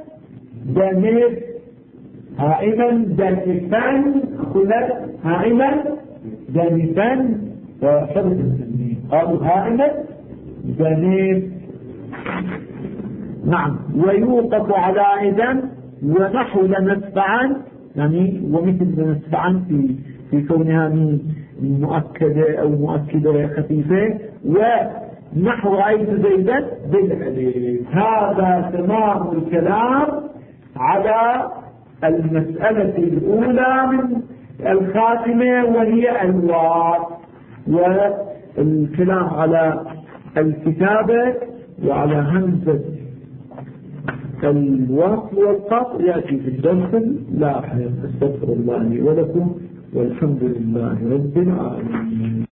دانفا. وحرف التنوين قالوا هائما دانف. نعم. ويوقف على إذن ونحو لنسفعا يعني ومثل لنسفعا في كونها من مؤكدة أو مؤكدة خفيفة. ونحو رأيت زيدا بالألف. هذا تمام الكلام على المسألة الأولى من الخاتمة وهي الواو، والكلام على الكتابة وعلى همزة الوصل والقطع يأتي في الدرس اللاحق. استغفر الله لي ولكم والحمد لله رب العالمين.